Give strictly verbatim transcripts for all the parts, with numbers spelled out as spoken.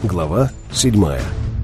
Глава седьмая.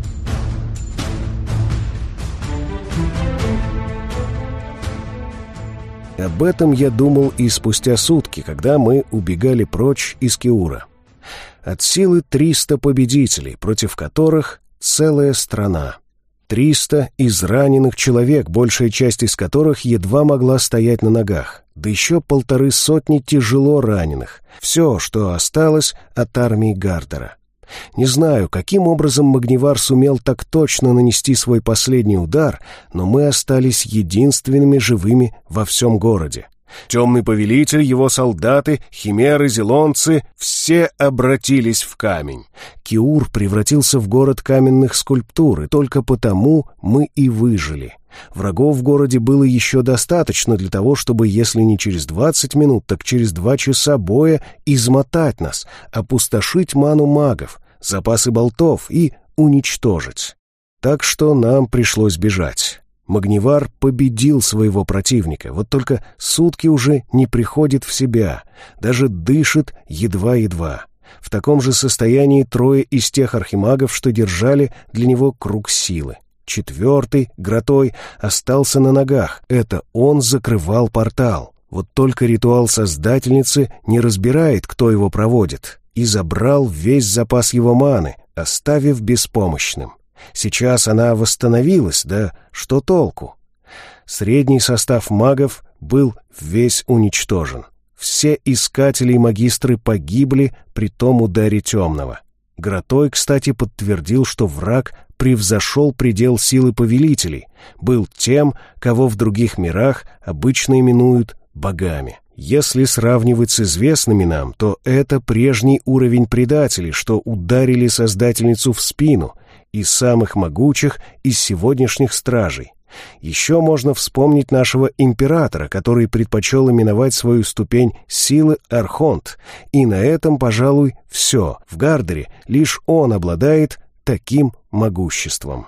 Об этом я думал и спустя сутки, когда мы убегали прочь из Киура. От силы триста победителей, против которых целая страна. Триста израненных человек, большая часть из которых едва могла стоять на ногах, да еще полторы сотни тяжело раненых. Все, что осталось от армии Гардера. Не знаю, каким образом Магнивар сумел так точно нанести свой последний удар, но мы остались единственными живыми во всем городе. Темный повелитель, его солдаты, химеры, зелонцы — все обратились в камень. Киур превратился в город каменных скульптур, и только потому мы и выжили. Врагов в городе было еще достаточно для того, чтобы, если не через двадцать минут, так через два часа боя измотать нас, опустошить ману магов, запасы болтов и уничтожить. Так что нам пришлось бежать. Магнивар победил своего противника, вот только сутки уже не приходит в себя, даже дышит едва-едва. В таком же состоянии трое из тех архимагов, что держали для него круг силы. Четвертый, Гратой, остался на ногах. Это он закрывал портал. Вот только ритуал Создательницы не разбирает, кто его проводит, и забрал весь запас его маны, оставив беспомощным. Сейчас она восстановилась, да что толку? Средний состав магов был весь уничтожен. Все искатели и магистры погибли при том ударе темного. Гратой, кстати, подтвердил, что враг превзошел предел силы повелителей, был тем, кого в других мирах обычно именуют богами. Если сравнивать с известными нам, то это прежний уровень предателей, что ударили Создательницу в спину, и самых могучих из сегодняшних стражей. Еще можно вспомнить нашего императора, который предпочел именовать свою ступень силы Архонт, и на этом, пожалуй, все. В Гардере лишь он обладает таким могуществом.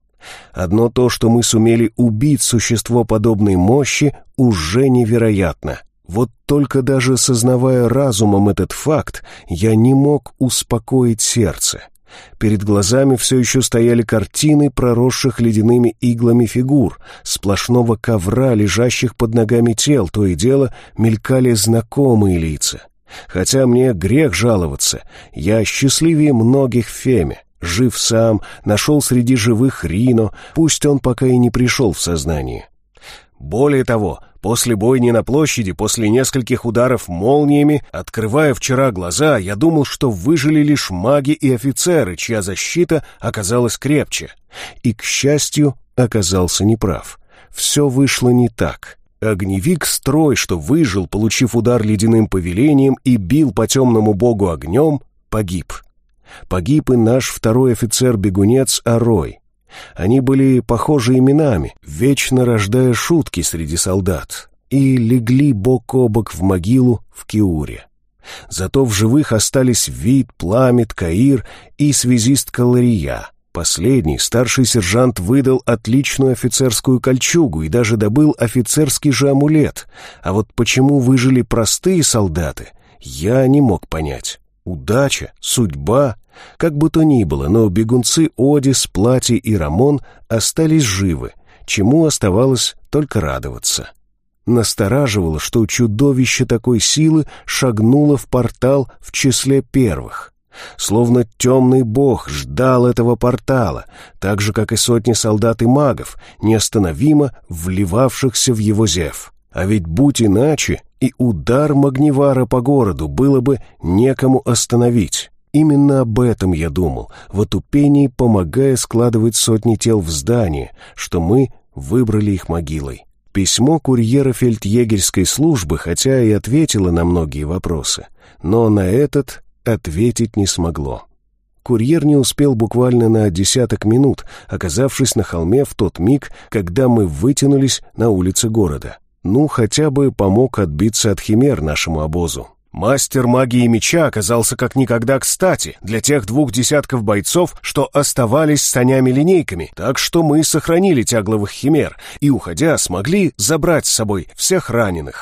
Одно то, что мы сумели убить существо подобной мощи, уже невероятно. Вот только даже сознавая разумом этот факт, я не мог успокоить сердце. Перед глазами все еще стояли картины проросших ледяными иглами фигур, сплошного ковра, лежащих под ногами тел, то и дело мелькали знакомые лица. Хотя мне грех жаловаться, я счастливее многих в Феме. Жив сам, нашел среди живых Рино, пусть он пока и не пришел в сознание. Более того, после бойни на площади, после нескольких ударов молниями, открывая вчера глаза, я думал, что выжили лишь маги и офицеры, чья защита оказалась крепче. И, к счастью, оказался неправ. Все вышло не так. Огневик Строй, что выжил, получив удар ледяным повелением и бил по темному богу огнем, погиб. Погиб и наш второй офицер-бегунец Арой. Они были похожи именами, вечно рождая шутки среди солдат, и легли бок о бок в могилу в Киуре. Зато в живых остались Вид, Пламет, Каир и связист Калария. Последний, старший сержант, выдал отличную офицерскую кольчугу и даже добыл офицерский же амулет. А вот почему выжили простые солдаты, я не мог понять. Удача, судьба, как бы то ни было, но бегунцы Одис, Плати и Рамон остались живы, чему оставалось только радоваться. Настораживало, что чудовище такой силы шагнуло в портал в числе первых. Словно темный бог ждал этого портала, так же, как и сотни солдат и магов, неостановимо вливавшихся в его зев. А ведь будь иначе, и удар Магнивара по городу было бы некому остановить. Именно об этом я думал, в отупении помогая складывать сотни тел в здание, что мы выбрали их могилой. Письмо курьера фельдъегерской службы, хотя и ответило на многие вопросы, но на этот ответить не смогло. Курьер не успел буквально на десяток минут, оказавшись на холме в тот миг, когда мы вытянулись на улице города. Ну, хотя бы помог отбиться от химер нашему обозу. Мастер магии меча оказался как никогда кстати для тех двух десятков бойцов, что оставались с санями-линейками, так что мы сохранили тягловых химер и, уходя, смогли забрать с собой всех раненых.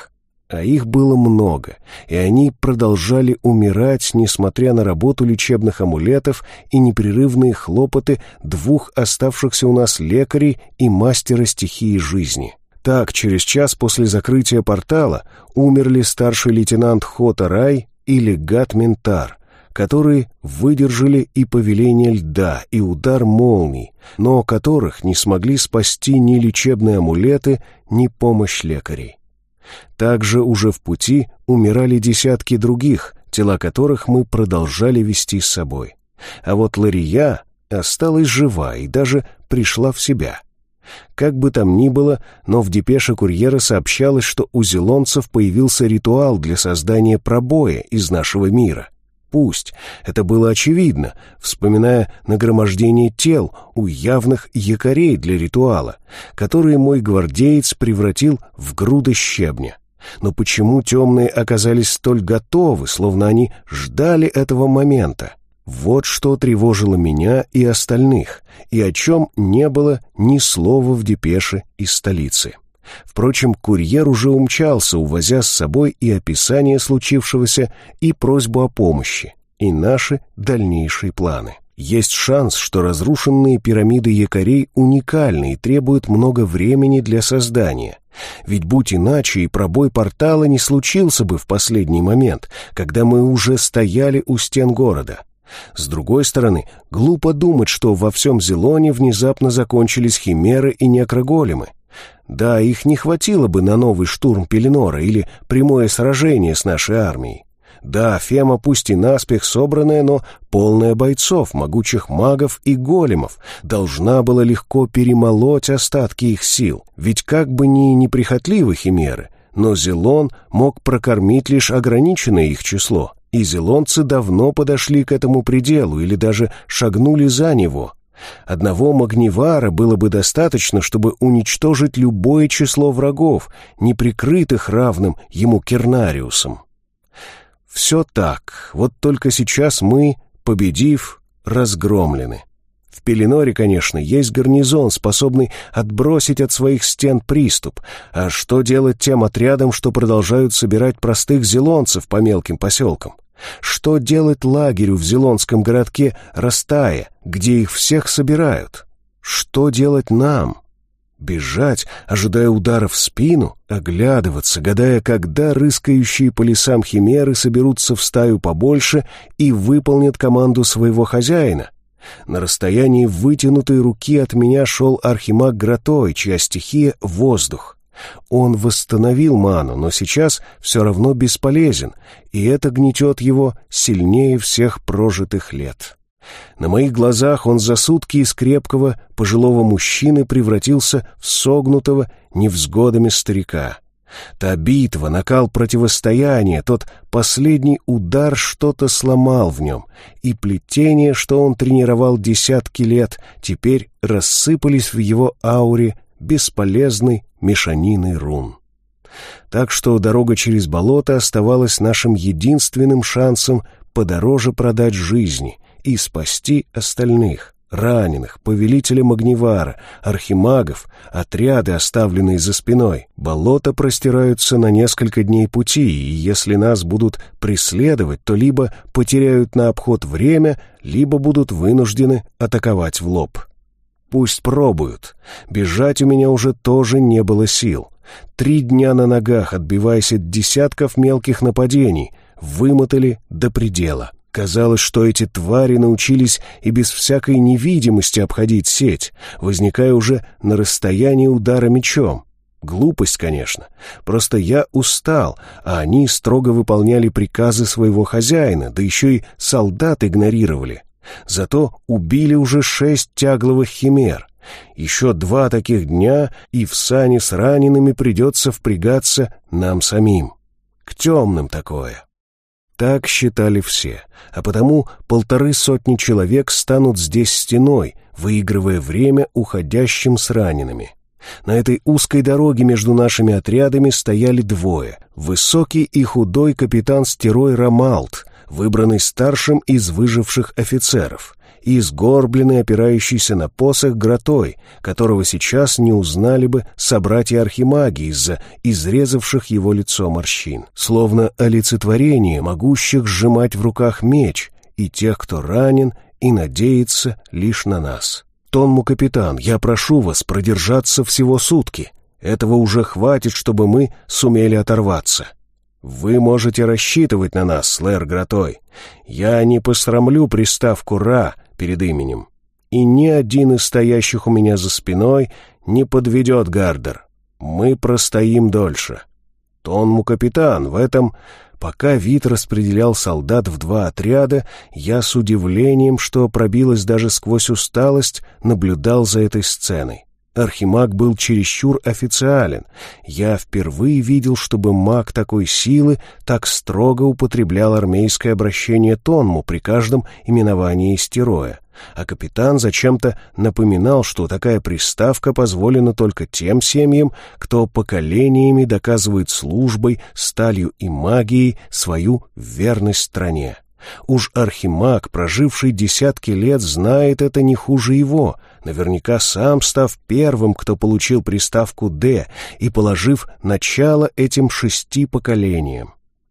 А их было много, и они продолжали умирать, несмотря на работу лечебных амулетов и непрерывные хлопоты двух оставшихся у нас лекарей и мастера стихии жизни. Так, через час после закрытия портала умерли старший лейтенант Хота Рай и легат Ментар, которые выдержали и повеление льда, и удар молний, но которых не смогли спасти ни лечебные амулеты, ни помощь лекарей. Также уже в пути умирали десятки других, тела которых мы продолжали вести с собой. А вот Лария осталась жива и даже пришла в себя. Как бы там ни было, но в депеше курьера сообщалось, что у зелонцев появился ритуал для создания пробоя из нашего мира. Пусть это было очевидно, вспоминая нагромождение тел у явных якорей для ритуала, которые мой гвардеец превратил в груды щебня. Но почему темные оказались столь готовы, словно они ждали этого момента? Вот что тревожило меня и остальных, и о чем не было ни слова в депеше из столицы. Впрочем, курьер уже умчался, увозя с собой и описание случившегося, и просьбу о помощи, и наши дальнейшие планы. Есть шанс, что разрушенные пирамиды якорей уникальны и требуют много времени для создания. Ведь будь иначе, и пробой портала не случился бы в последний момент, когда мы уже стояли у стен города. С другой стороны, глупо думать, что во всем Зелоне внезапно закончились химеры и некроголемы. Да, их не хватило бы на новый штурм Пеленора или прямое сражение с нашей армией. Да, Фема пусть и наспех собранная, но полная бойцов, могучих магов и големов, должна была легко перемолоть остатки их сил. Ведь как бы ни неприхотливы химеры, но Зелон мог прокормить лишь ограниченное их число, и зелонцы давно подошли к этому пределу или даже шагнули за него. Одного Магнивара было бы достаточно, чтобы уничтожить любое число врагов, не прикрытых равным ему Кернариусом. Все так, вот только сейчас мы, победив, разгромлены. В Пеленоре, конечно, есть гарнизон, способный отбросить от своих стен приступ. А что делать тем отрядам, что продолжают собирать простых зелонцев по мелким поселкам? Что делать лагерю в зелонском городке Растая, где их всех собирают? Что делать нам? Бежать, ожидая удара в спину, оглядываться, гадая, когда рыскающие по лесам химеры соберутся в стаю побольше и выполнят команду своего хозяина? На расстоянии вытянутой руки от меня шел архимаг Гратой, чья стихия — воздух. Он восстановил ману, но сейчас все равно бесполезен, и это гнетет его сильнее всех прожитых лет. На моих глазах он за сутки из крепкого пожилого мужчины превратился в согнутого невзгодами старика. Та битва, накал противостояния, тот последний удар что-то сломал в нем, и плетения, что он тренировал десятки лет, теперь рассыпались в его ауре бесполезной мешаниной рун. Так что дорога через болото оставалась нашим единственным шансом подороже продать жизни и спасти остальных, раненых, повелителя Магнивара, архимагов, отряды, оставленные за спиной. Болота простираются на несколько дней пути, и если нас будут преследовать, то либо потеряют на обход время, либо будут вынуждены атаковать в лоб. Пусть пробуют. Бежать у меня уже тоже не было сил. Три дня на ногах, отбиваясь от десятков мелких нападений, вымотали до предела. Казалось, что эти твари научились и без всякой невидимости обходить сеть, возникая уже на расстоянии удара мечом. Глупость, конечно. Просто я устал, а они строго выполняли приказы своего хозяина, да еще и солдат игнорировали. Зато убили уже шесть тягловых химер. Еще два таких дня, и в сани с ранеными придется впрягаться нам самим. К темным такое. Так считали все, а потому полторы сотни человек станут здесь стеной, выигрывая время уходящим с ранеными. На этой узкой дороге между нашими отрядами стояли двое. Высокий и худой капитан Стерой Рамалт, выбранный старшим из выживших офицеров, и сгорбленный, опирающийся на посох Гротой, которого сейчас не узнали бы собратья-архимаги из-за изрезавших его лицо морщин, словно олицетворение могущих сжимать в руках меч и тех, кто ранен и надеется лишь на нас. «Тонму, капитан, я прошу вас продержаться всего сутки. Этого уже хватит, чтобы мы сумели оторваться. Вы можете рассчитывать на нас, Слэр Гротой. Я не посрамлю приставку «Ра» перед именем. И ни один из стоящих у меня за спиной не подведет Гардер. Мы простоим дольше. Тонму, капитан, в этом...» Пока Вит распределял солдат в два отряда, я с удивлением, что пробилось даже сквозь усталость, наблюдал за этой сценой. Архимаг был чересчур официален. Я впервые видел, чтобы маг такой силы так строго употреблял армейское обращение Тонму при каждом именовании истероя. А капитан зачем-то напоминал, что такая приставка позволена только тем семьям, кто поколениями доказывает службой, сталью и магией свою верность стране. Уж архимаг, проживший десятки лет, знает это не хуже его, наверняка сам став первым, кто получил приставку «Д» и положив начало этим шести поколениям.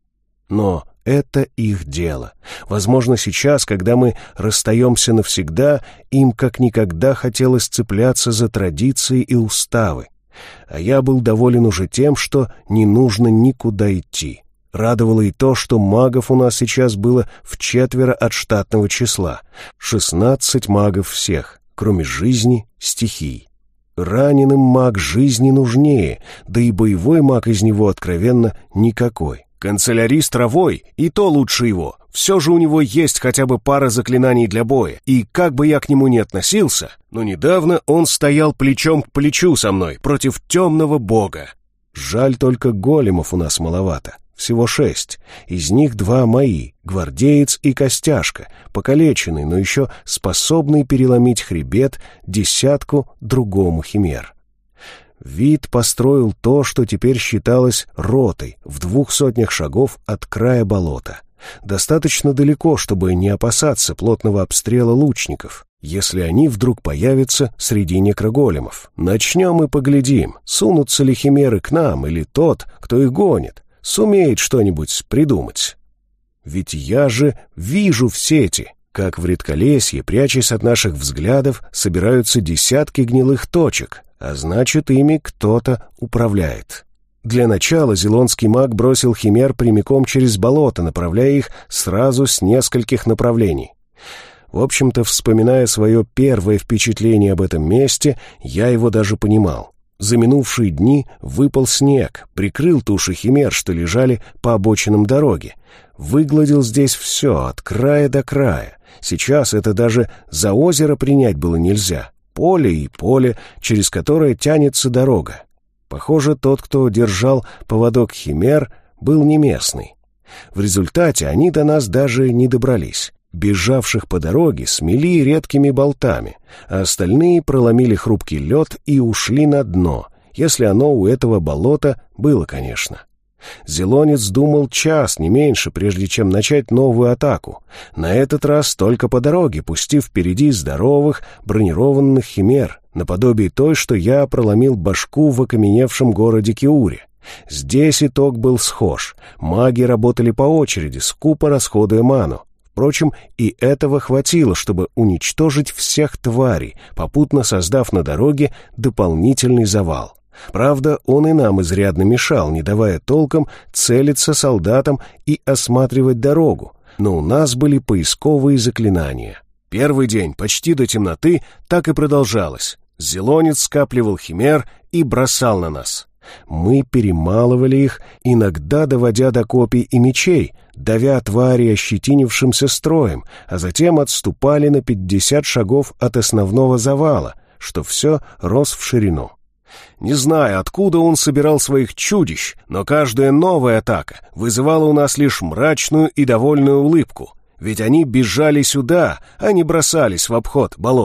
Но это их дело. Возможно, сейчас, когда мы расстаемся навсегда, им как никогда хотелось цепляться за традиции и уставы. А я был доволен уже тем, что не нужно никуда идти. Радовало и то, что магов у нас сейчас было вчетверо от штатного числа. шестнадцать магов всех, кроме жизни, стихий. Раненым маг жизни нужнее, да и боевой маг из него откровенно никакой. Канцелярист травой, и то лучше его. Все же у него есть хотя бы пара заклинаний для боя, и как бы я к нему ни относился, но недавно он стоял плечом к плечу со мной против темного бога. Жаль, только големов у нас маловато. Всего шесть. Из них два мои, гвардеец и костяшка, покалеченный, но еще способный переломить хребет десятку другому химер. Вит построил то, что теперь считалось ротой, в двух сотнях шагов от края болота. Достаточно далеко, чтобы не опасаться плотного обстрела лучников, если они вдруг появятся среди некроголемов. Начнем и поглядим, сунутся ли химеры к нам, или тот, кто их гонит, сумеет что-нибудь придумать. Ведь я же вижу в сети, как в редколесье, прячась от наших взглядов, собираются десятки гнилых точек, а значит, ими кто-то управляет. Для начала зелонский маг бросил химер прямиком через болото, направляя их сразу с нескольких направлений. В общем-то, вспоминая свое первое впечатление об этом месте, я его даже понимал. За минувшие дни выпал снег, прикрыл туши химер, что лежали по обочинам дороги. Выгладил здесь все, от края до края. Сейчас это даже за озеро принять было нельзя. Поле и поле, через которое тянется дорога. Похоже, тот, кто держал поводок химер, был не местный. В результате они до нас даже не добрались. Бежавших по дороге смели редкими болтами, а остальные проломили хрупкий лед и ушли на дно, если оно у этого болота было, конечно. Зелонец думал час, не меньше, прежде чем начать новую атаку. На этот раз только по дороге, пустив впереди здоровых бронированных химер, наподобие той, что я проломил башку в окаменевшем городе Киуре. Здесь итог был схож. Маги работали по очереди, скупо расходуя ману. Впрочем, и этого хватило, чтобы уничтожить всех тварей, попутно создав на дороге дополнительный завал. Правда, он и нам изрядно мешал, не давая толком целиться солдатам и осматривать дорогу, но у нас были поисковые заклинания. Первый день, почти до темноты, так и продолжалось. Зелонец скапливал химер и бросал на нас. Мы перемалывали их, иногда доводя до копий и мечей, давя твари ощетинившимся строем, а затем отступали на пятьдесят шагов от основного завала, что все рос в ширину. Не знаю, откуда он собирал своих чудищ, но каждая новая атака вызывала у нас лишь мрачную и довольную улыбку, ведь они бежали сюда, а не бросались в обход болота.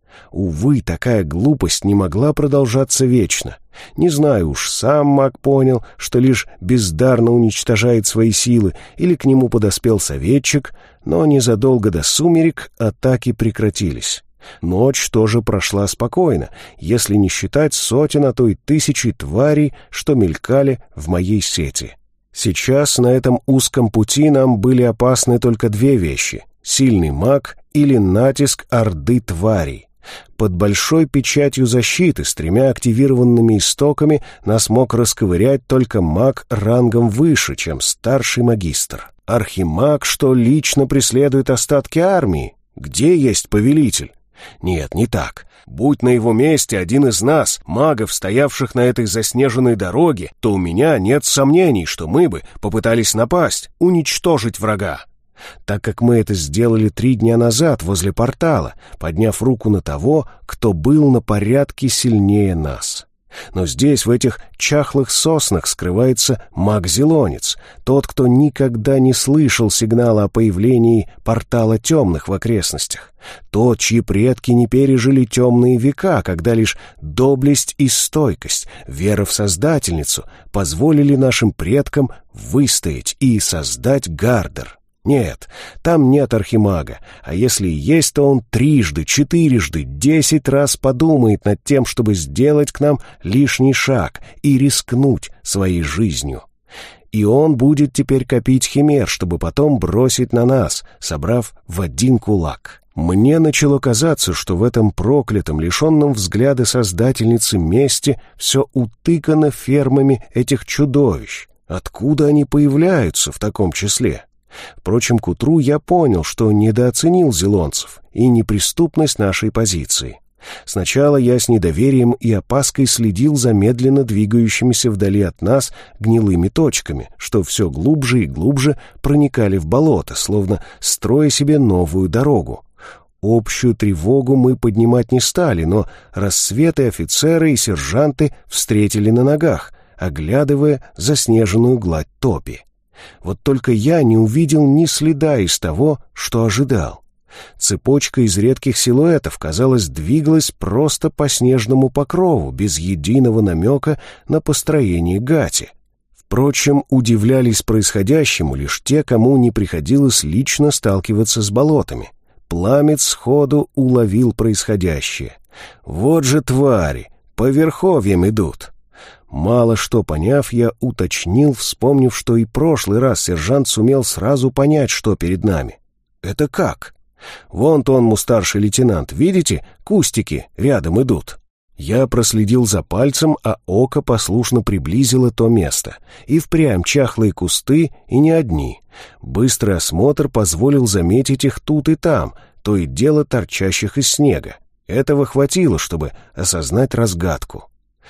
Увы, такая глупость не могла продолжаться вечно. Не знаю уж, сам маг понял, что лишь бездарно уничтожает свои силы, или к нему подоспел советчик, но незадолго до сумерек атаки прекратились. Ночь тоже прошла спокойно, если не считать сотен, а то и тысячи тварей, что мелькали в моей сети. Сейчас на этом узком пути нам были опасны только две вещи — сильный маг или натиск орды тварей. Под большой печатью защиты с тремя активированными истоками нас мог расковырять только маг рангом выше, чем старший магистр. Архимаг, что лично преследует остатки армии. Где есть повелитель? Нет, не так. Будь на его месте один из нас, магов, стоявших на этой заснеженной дороге, то у меня нет сомнений, что мы бы попытались напасть, уничтожить врага. Так как мы это сделали три дня назад возле портала, подняв руку на того, кто был на порядке сильнее нас. Но здесь, в этих чахлых соснах, скрывается маг-зелонец, тот, кто никогда не слышал сигнала о появлении портала темных в окрестностях, тот, чьи предки не пережили темные века, когда лишь доблесть и стойкость, вера в Создательницу позволили нашим предкам выстоять и создать Гардер. Нет, там нет архимага, а если и есть, то он трижды, четырежды, десять раз подумает над тем, чтобы сделать к нам лишний шаг и рискнуть своей жизнью. И он будет теперь копить химер, чтобы потом бросить на нас, собрав в один кулак. Мне начало казаться, что в этом проклятом, лишенном взгляда Создательницы месте все утыкано фермами этих чудовищ. Откуда они появляются в таком числе? Впрочем, к утру я понял, что недооценил зелонцев и неприступность нашей позиции. Сначала я с недоверием и опаской следил за медленно двигающимися вдали от нас гнилыми точками, что все глубже и глубже проникали в болото, словно строя себе новую дорогу. Общую тревогу мы поднимать не стали, но рассветы офицеры и сержанты встретили на ногах, оглядывая заснеженную гладь топи. Вот только я не увидел ни следа из того, что ожидал. Цепочка из редких силуэтов, казалось, двигалась просто по снежному покрову, без единого намека на построение гати. Впрочем, удивлялись происходящему лишь те, кому не приходилось лично сталкиваться с болотами. Пламец сходу уловил происходящее. Вот же твари, по верховьям идут. Мало что поняв, я уточнил, вспомнив, что и прошлый раз сержант сумел сразу понять, что перед нами. «Это как?» «Вон тонму старший лейтенант, видите, кустики рядом идут». Я проследил за пальцем, а око послушно приблизило то место. И впрямь чахлые кусты, и не одни. Быстрый осмотр позволил заметить их тут и там, то и дело торчащих из снега. Этого хватило, чтобы осознать разгадку.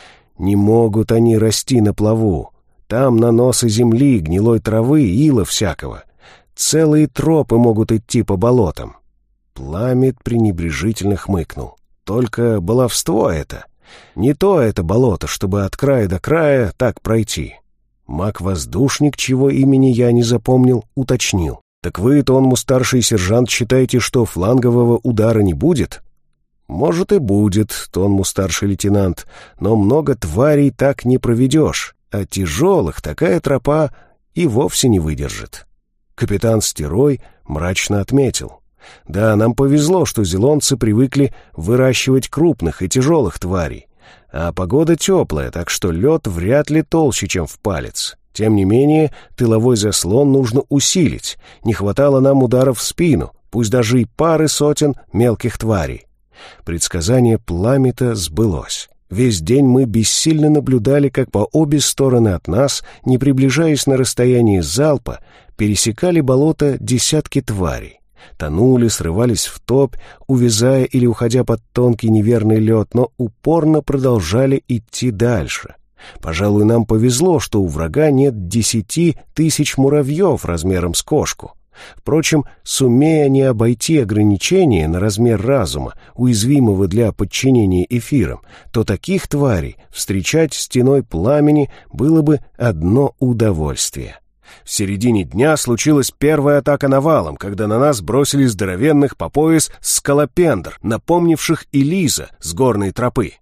Не могут они расти на плаву. Там наносы земли, гнилой травы, ила всякого. Целые тропы могут идти по болотам. Пламет пренебрежительно хмыкнул. Только баловство это. Не то это болото, чтобы от края до края так пройти. Маг-воздушник, чьего имени я не запомнил, уточнил. «Так вы, тонму старший сержант, считаете, что флангового удара не будет?» «Может и будет, тонму старший лейтенант, но много тварей так не проведешь, а тяжелых такая тропа и вовсе не выдержит». Капитан Стерой мрачно отметил. «Да, нам повезло, что зелонцы привыкли выращивать крупных и тяжелых тварей, а погода теплая, так что лед вряд ли толще, чем в палец. Тем не менее, тыловой заслон нужно усилить, не хватало нам ударов в спину, пусть даже и пары сотен мелких тварей». Предсказание пламета сбылось. Весь день мы бессильно наблюдали, как по обе стороны от нас, не приближаясь на расстояние залпа, пересекали болото десятки тварей. Тонули, срывались в топь, увязая или уходя под тонкий неверный лед, но упорно продолжали идти дальше. Пожалуй, нам повезло, что у врага нет десяти тысяч муравьев размером с кошку. Впрочем, сумея не обойти ограничения на размер разума, уязвимого для подчинения эфирам, то таких тварей встречать стеной пламени было бы одно удовольствие. В середине дня случилась первая атака навалом, когда на нас бросили здоровенных по пояс скалопендр, напомнивших Элиза с горной тропы.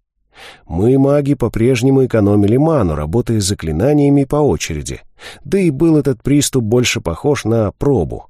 Мы, маги, по-прежнему экономили ману, работая с заклинаниями по очереди. Да и был этот приступ больше похож на пробу.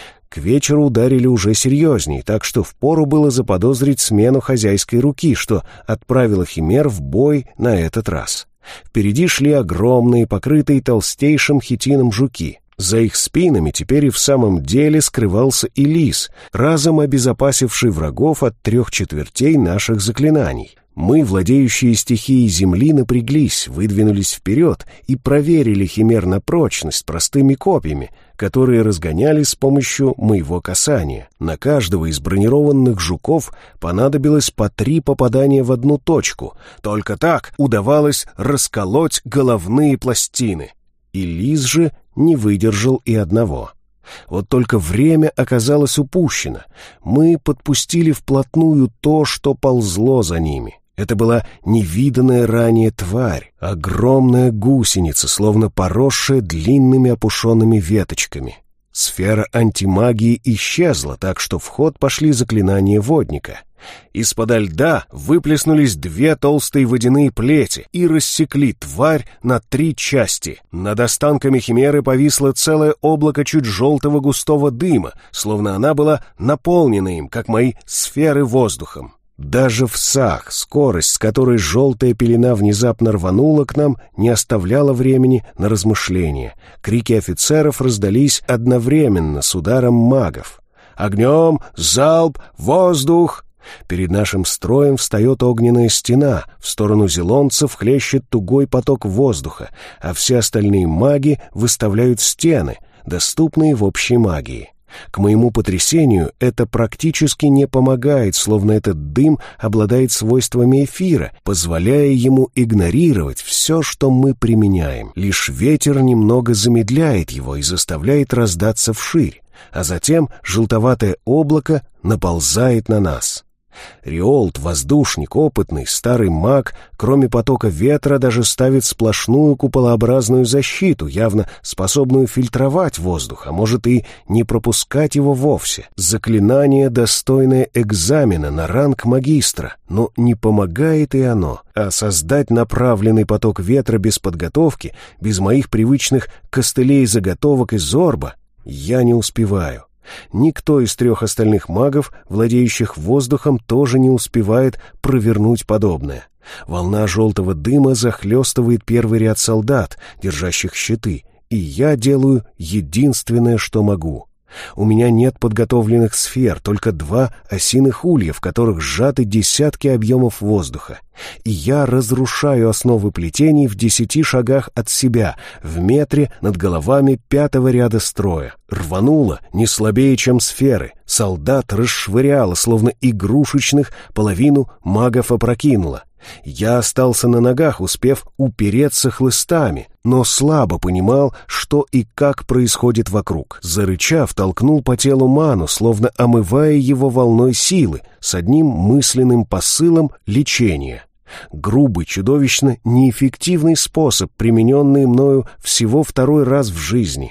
К вечеру ударили уже серьезней, так что впору было заподозрить смену хозяйской руки, что отправило химер в бой на этот раз. Впереди шли огромные, покрытые толстейшим хитином жуки. За их спинами теперь и в самом деле скрывался Элис, разом обезопасивший врагов от трех четвертей наших заклинаний. Мы, владеющие стихией земли, напряглись, выдвинулись вперед и проверили химер на прочность простыми копьями, которые разгоняли с помощью моего касания. На каждого из бронированных жуков понадобилось по три попадания в одну точку. Только так удавалось расколоть головные пластины. И Лис же не выдержал и одного. Вот только время оказалось упущено. Мы подпустили вплотную то, что ползло за ними. Это была невиданная ранее тварь, огромная гусеница, словно поросшая длинными опушенными веточками. Сфера антимагии исчезла, так что в ход пошли заклинания водника. Из-подо льда выплеснулись две толстые водяные плети и рассекли тварь на три части. Над останками химеры повисло целое облако чуть желтого густого дыма, словно она была наполнена им, как мои сферы, воздухом. Даже в сах скорость, с которой желтая пелена внезапно рванула к нам, не оставляла времени на размышления. Крики офицеров раздались одновременно с ударом магов. «Огнем! Залп! Воздух!» Перед нашим строем встает огненная стена, в сторону зелонцев хлещет тугой поток воздуха, а все остальные маги выставляют стены, доступные в общей магии. К моему потрясению, это практически не помогает, словно этот дым обладает свойствами эфира, позволяя ему игнорировать все, что мы применяем. Лишь ветер немного замедляет его и заставляет раздаться вширь, а затем желтоватое облако наползает на нас. Риолт, воздушник, опытный, старый маг, кроме потока ветра, даже ставит сплошную куполообразную защиту, явно способную фильтровать воздух, а может и не пропускать его вовсе. Заклинание, достойное экзамена на ранг магистра, но не помогает и оно. А создать направленный поток ветра без подготовки, без моих привычных костылей, заготовок и зорба, я не успеваю. Никто из трех остальных магов, владеющих воздухом, тоже не успевает провернуть подобное. Волна желтого дыма захлестывает первый ряд солдат, держащих щиты, и я делаю единственное, что могу. У меня нет подготовленных сфер, только два осиных улья, в которых сжаты десятки объемов воздуха. И я разрушаю основы плетений в десяти шагах от себя, в метре над головами пятого ряда строя. Рвануло не слабее, чем сферы. Солдат расшвыряло, словно игрушечных, половину магов опрокинуло. Я остался на ногах, успев упереться хлыстами, но слабо понимал, что и как происходит вокруг. Зарычав, толкнул по телу ману, словно омывая его волной силы, с одним мысленным посылом лечения. Грубый, чудовищно неэффективный способ, примененный мною всего второй раз в жизни.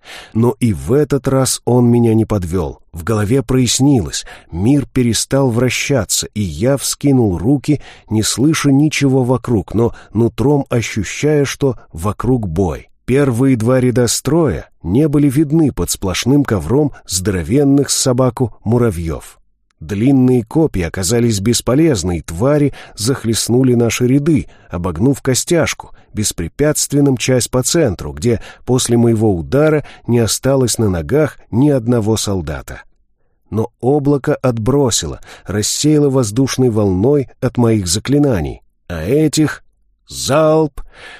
Но и в этот раз он меня не подвел. В голове прояснилось, мир перестал вращаться, и я вскинул руки, не слыша ничего вокруг, но нутром ощущая, что вокруг бой. Первые два ряда строя не были видны под сплошным ковром здоровенных с собаку муравьев. Длинные копья оказались бесполезны, и твари захлестнули наши ряды, обогнув костяшку, беспрепятственно мчась по центру, где после моего удара не осталось на ногах ни одного солдата. Но облако отбросило, рассеяло воздушной волной от моих заклинаний, а этих залп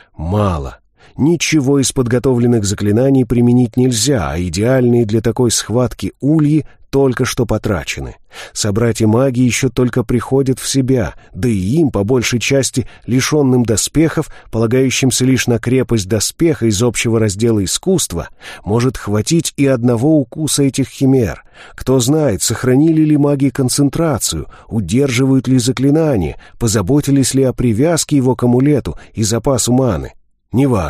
мало. Ничего из подготовленных заклинаний применить нельзя, а идеальные для такой схватки ульи только что потрачены. Собратья маги еще только приходят в себя, да и им, по большей части, лишенным доспехов, полагающимся лишь на крепость доспеха из общего раздела искусства, может хватить и одного укуса этих химер. Кто знает, сохранили ли маги концентрацию, удерживают ли заклинания, позаботились ли о привязке его к амулету и запасу маны. Неважно.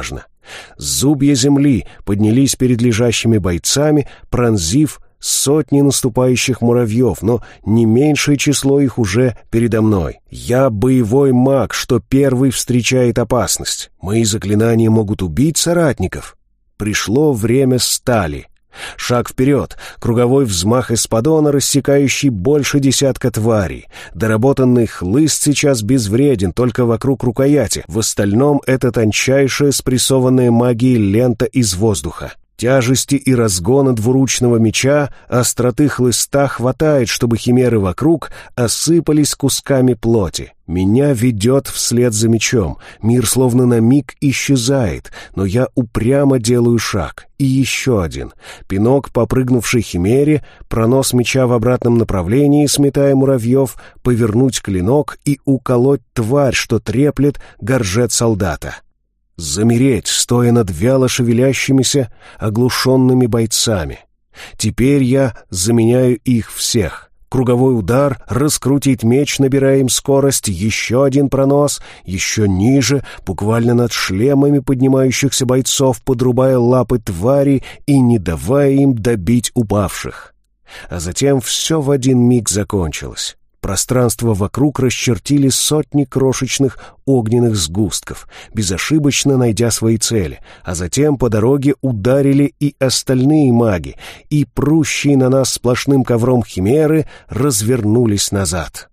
Зубья земли поднялись перед лежащими бойцами, пронзив сотни наступающих муравьев, но не меньшее число их уже передо мной. Я боевой маг, что первый встречает опасность. Мои заклинания могут убить соратников. Пришло время стали. Шаг вперед, круговой взмах эспадона, рассекающий больше десятка тварей. Доработанный хлыст сейчас безвреден только вокруг рукояти. В остальном это тончайшая спрессованная магией лента из воздуха. Тяжести и разгона двуручного меча, остроты хлыста хватает, чтобы химеры вокруг осыпались кусками плоти. Меня ведет вслед за мечом. Мир словно на миг исчезает, но я упрямо делаю шаг. И еще один. Пинок попрыгнувшей химере, пронос меча в обратном направлении, сметая муравьев, повернуть клинок и уколоть тварь, что треплет горжет солдата. Замереть, стоя над вяло шевелящимися, оглушенными бойцами. Теперь я заменяю их всех. Круговой удар, раскрутить меч, набирая им скорость, еще один пронос, еще ниже, буквально над шлемами поднимающихся бойцов, подрубая лапы твари и не давая им добить упавших. А затем все в один миг закончилось. Пространство вокруг расчертили сотни крошечных огненных сгустков, безошибочно найдя свои цели, а затем по дороге ударили и остальные маги, и прущие на нас сплошным ковром химеры развернулись назад.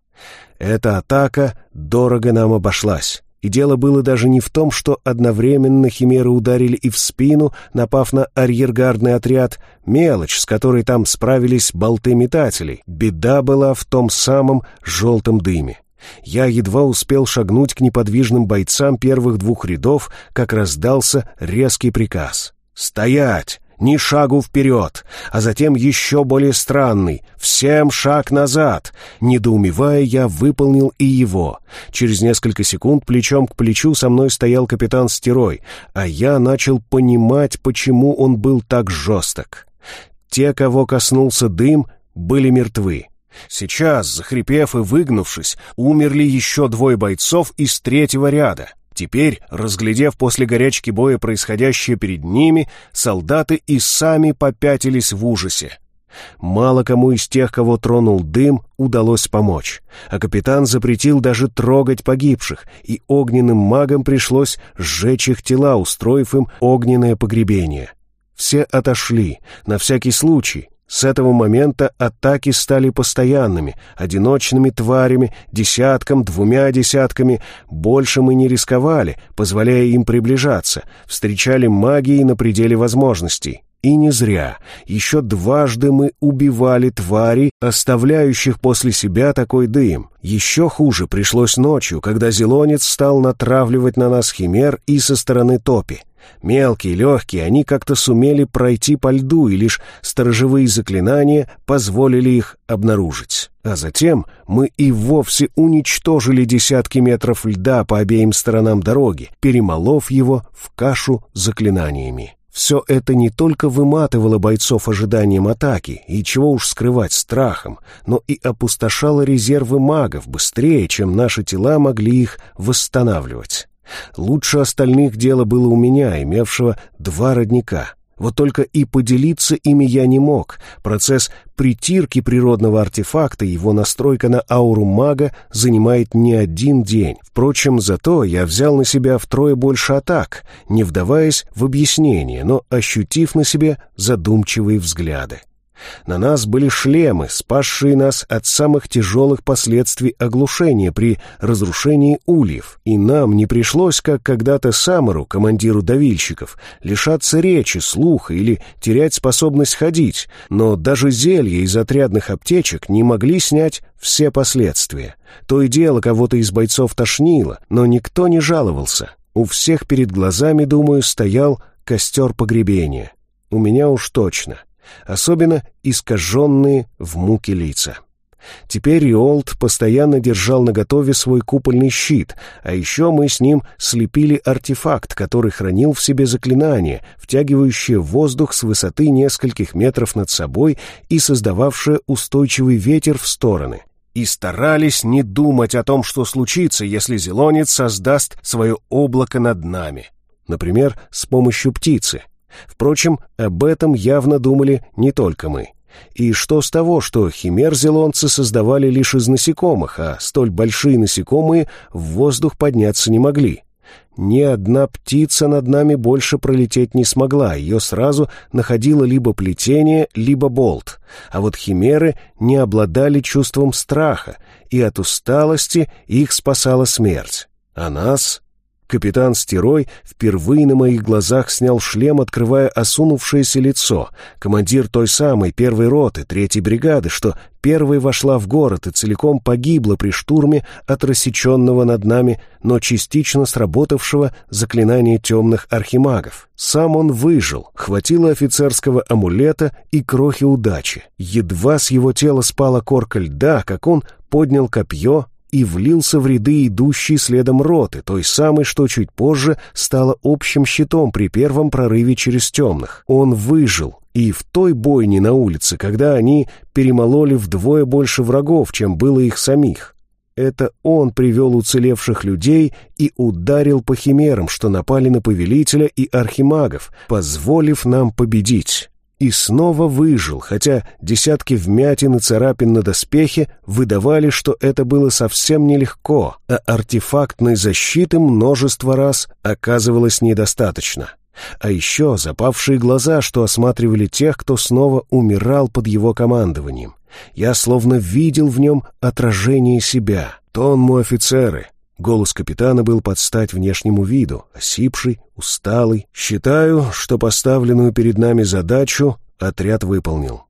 Эта атака дорого нам обошлась. И дело было даже не в том, что одновременно химеры ударили и в спину, напав на арьергардный отряд, мелочь, с которой там справились болты метателей. Беда была в том самом желтом дыме. Я едва успел шагнуть к неподвижным бойцам первых двух рядов, как раздался резкий приказ. «Стоять! Ни шагу вперед!» А затем еще более странный: «Всем шаг назад!» Недоумевая, я выполнил и его. Через несколько секунд плечом к плечу со мной стоял капитан Стерой, а я начал понимать, почему он был так жесток. Те, кого коснулся дым, были мертвы. Сейчас, захрипев и выгнувшись, умерли еще двое бойцов из третьего ряда. Теперь, разглядев после горячки боя происходящее перед ними, солдаты и сами попятились в ужасе. Мало кому из тех, кого тронул дым, удалось помочь, а капитан запретил даже трогать погибших, и огненным магам пришлось сжечь их тела, устроив им огненное погребение. Все отошли, на всякий случай. С этого момента атаки стали постоянными, одиночными тварями, десятком, двумя десятками. Больше мы не рисковали, позволяя им приближаться, встречали магией на пределе возможностей. И не зря. Еще дважды мы убивали тварей, оставляющих после себя такой дым. Еще хуже пришлось ночью, когда Зелонец стал натравливать на нас химер и со стороны топи. Мелкие, легкие, они как-то сумели пройти по льду, и лишь сторожевые заклинания позволили их обнаружить. А затем мы и вовсе уничтожили десятки метров льда по обеим сторонам дороги, перемолов его в кашу заклинаниями. Все это не только выматывало бойцов ожиданием атаки, и чего уж скрывать, страхом, но и опустошало резервы магов быстрее, чем наши тела могли их восстанавливать. Лучше остальных дело было у меня, имевшего два родника. Вот только и поделиться ими я не мог. Процесс притирки природного артефакта и его настройка на ауру мага занимает не один день. Впрочем, зато я взял на себя втрое больше атак, не вдаваясь в объяснение, но ощутив на себе задумчивые взгляды. На нас были шлемы, спасшие нас от самых тяжелых последствий оглушения при разрушении ульев, и нам не пришлось, как когда-то Самару, командиру давильщиков, лишаться речи, слуха или терять способность ходить, но даже зелья из отрядных аптечек не могли снять все последствия. То и дело кого-то из бойцов тошнило, но никто не жаловался. У всех перед глазами, думаю, стоял костер погребения. У меня уж точно. Особенно искаженные в муке лица. Теперь Риолт постоянно держал наготове свой купольный щит, а еще мы с ним слепили артефакт, который хранил в себе заклинание, втягивающее воздух с высоты нескольких метров над собой и создававшее устойчивый ветер в стороны. И старались не думать о том, что случится, если Зелонец создаст свое облако над нами. например, с помощью птицы. Впрочем, об этом явно думали не только мы. И что с того, что химер зелонцы создавали лишь из насекомых, а столь большие насекомые в воздух подняться не могли? Ни одна птица над нами больше пролететь не смогла, ее сразу находило либо плетение, либо болт. А вот химеры не обладали чувством страха, и от усталости их спасала смерть. А нас... Капитан Стерой впервые на моих глазах снял шлем, открывая осунувшееся лицо. Командир той самой первой роты, третьей бригады, что первой вошла в город и целиком погибла при штурме от рассеченного над нами, но частично сработавшего заклинания темных архимагов. Сам он выжил, хватило офицерского амулета и крохи удачи. Едва с его тела спала корка льда, как он поднял копье и влился в ряды идущей следом роты, той самой, что чуть позже стала общим щитом при первом прорыве через темных. Он выжил и в той бойне на улице, когда они перемололи вдвое больше врагов, чем было их самих. Это он привел уцелевших людей и ударил по химерам, что напали на повелителя и архимагов, позволив нам победить. И снова выжил, хотя десятки вмятин и царапин на доспехе выдавали, что это было совсем нелегко, а артефактной защиты множество раз оказывалось недостаточно. А еще запавшие глаза, что осматривали тех, кто снова умирал под его командованием. Я словно видел в нем отражение себя. Тонму офицеры. Голос капитана был под стать внешнему виду, осипший, усталый. Считаю, что поставленную перед нами задачу отряд выполнил.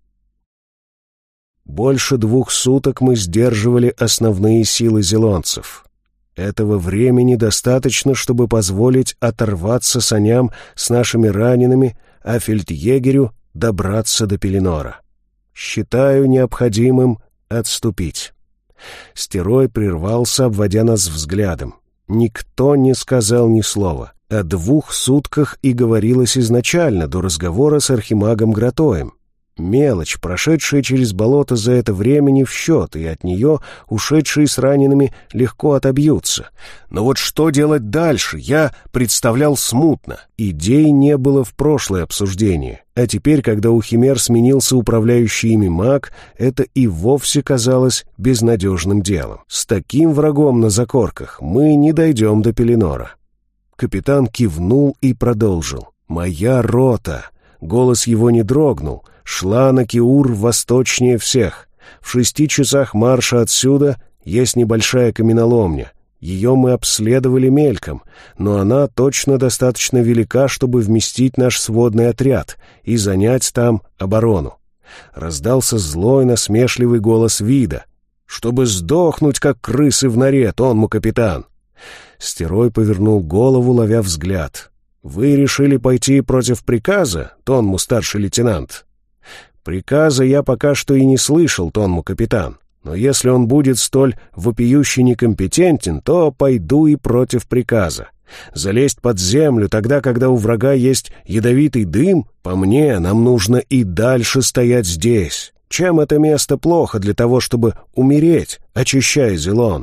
Больше двух суток мы сдерживали основные силы зелонцев. Этого времени достаточно, чтобы позволить оторваться саням с нашими ранеными, а фельдъегерю добраться до Пеленора. Считаю необходимым отступить. Стерой прервался, обводя нас взглядом. Никто не сказал ни слова. О двух сутках и говорилось изначально, до разговора с архимагом Гратоем. Мелочь, прошедшая через болото за это время, не в счет, и от нее ушедшие с ранеными легко отобьются. Но вот что делать дальше, я представлял смутно. Идей не было в прошлое обсуждение. А теперь, когда у химер сменился управляющий ими маг, это и вовсе казалось безнадежным делом. С таким врагом на закорках мы не дойдем до Пеленора. Капитан кивнул и продолжил. «Моя рота!» Голос его не дрогнул. «Шла на Киур восточнее всех. В шести часах марша отсюда есть небольшая каменоломня. Ее мы обследовали мельком, но она точно достаточно велика, чтобы вместить наш сводный отряд и занять там оборону». Раздался злой насмешливый голос Вида. «Чтобы сдохнуть, как крысы в норе, тонму капитан!» Стерой повернул голову, ловя взгляд. «Вы решили пойти против приказа, тонму старший лейтенант?» «Приказа я пока что и не слышал, тонму капитан. Но если он будет столь вопиюще некомпетентен, то пойду и против приказа. Залезть под землю тогда, когда у врага есть ядовитый дым? По мне, нам нужно и дальше стоять здесь. Чем это место плохо для того, чтобы умереть, очищая Зелон?»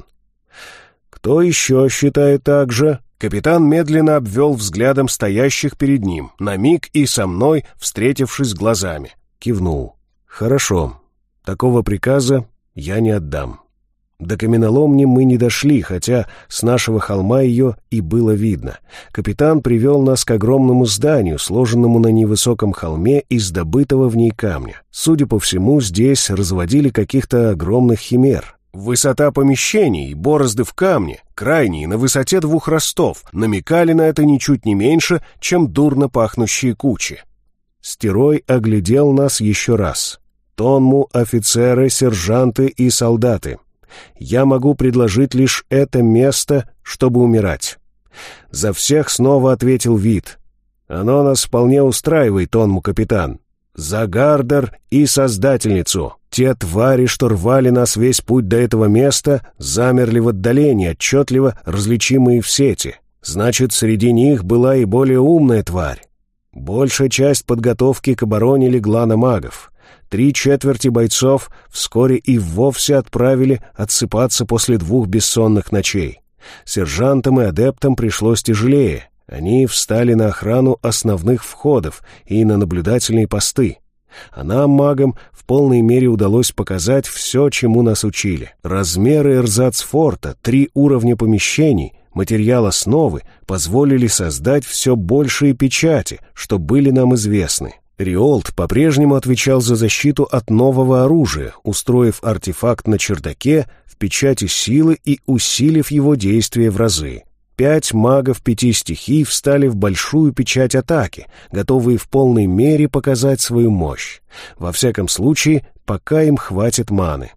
«Кто еще считает так же?» Капитан медленно обвел взглядом стоящих перед ним, на миг и со мной, встретившись глазами. Кивнул. «Хорошо. Такого приказа я не отдам». До каменоломни мы не дошли, хотя с нашего холма ее и было видно. Капитан привел нас к огромному зданию, сложенному на невысоком холме из добытого в ней камня. Судя по всему, здесь разводили каких-то огромных химер. Высота помещений, борозды в камне, крайние на высоте двух ростов, намекали на это ничуть не меньше, чем дурно пахнущие кучи. Стерой оглядел нас еще раз. «Тонму, офицеры, сержанты и солдаты. Я могу предложить лишь это место, чтобы умирать». За всех снова ответил Вид. «Оно нас вполне устраивает, тонму капитан. За Гардер и Создательницу. Те твари, что рвали нас весь путь до этого места, замерли в отдалении, отчетливо различимые в сети. Значит, среди них была и более умная тварь. Большая часть подготовки к обороне легла на магов. Три четверти бойцов вскоре и вовсе отправили отсыпаться после двух бессонных ночей. Сержантам и адептам пришлось тяжелее. Они встали на охрану основных входов и на наблюдательные посты. А нам, магам, в полной мере удалось показать все, чему нас учили. Размеры эрзац-форта, три уровня помещений, материал основы позволили создать все большие печати, что были нам известны. Риолт по-прежнему отвечал за защиту от нового оружия, устроив артефакт на чердаке в печати силы и усилив его действие в разы. Пять магов пяти стихий встали в большую печать атаки, готовые в полной мере показать свою мощь. Во всяком случае, пока им хватит маны.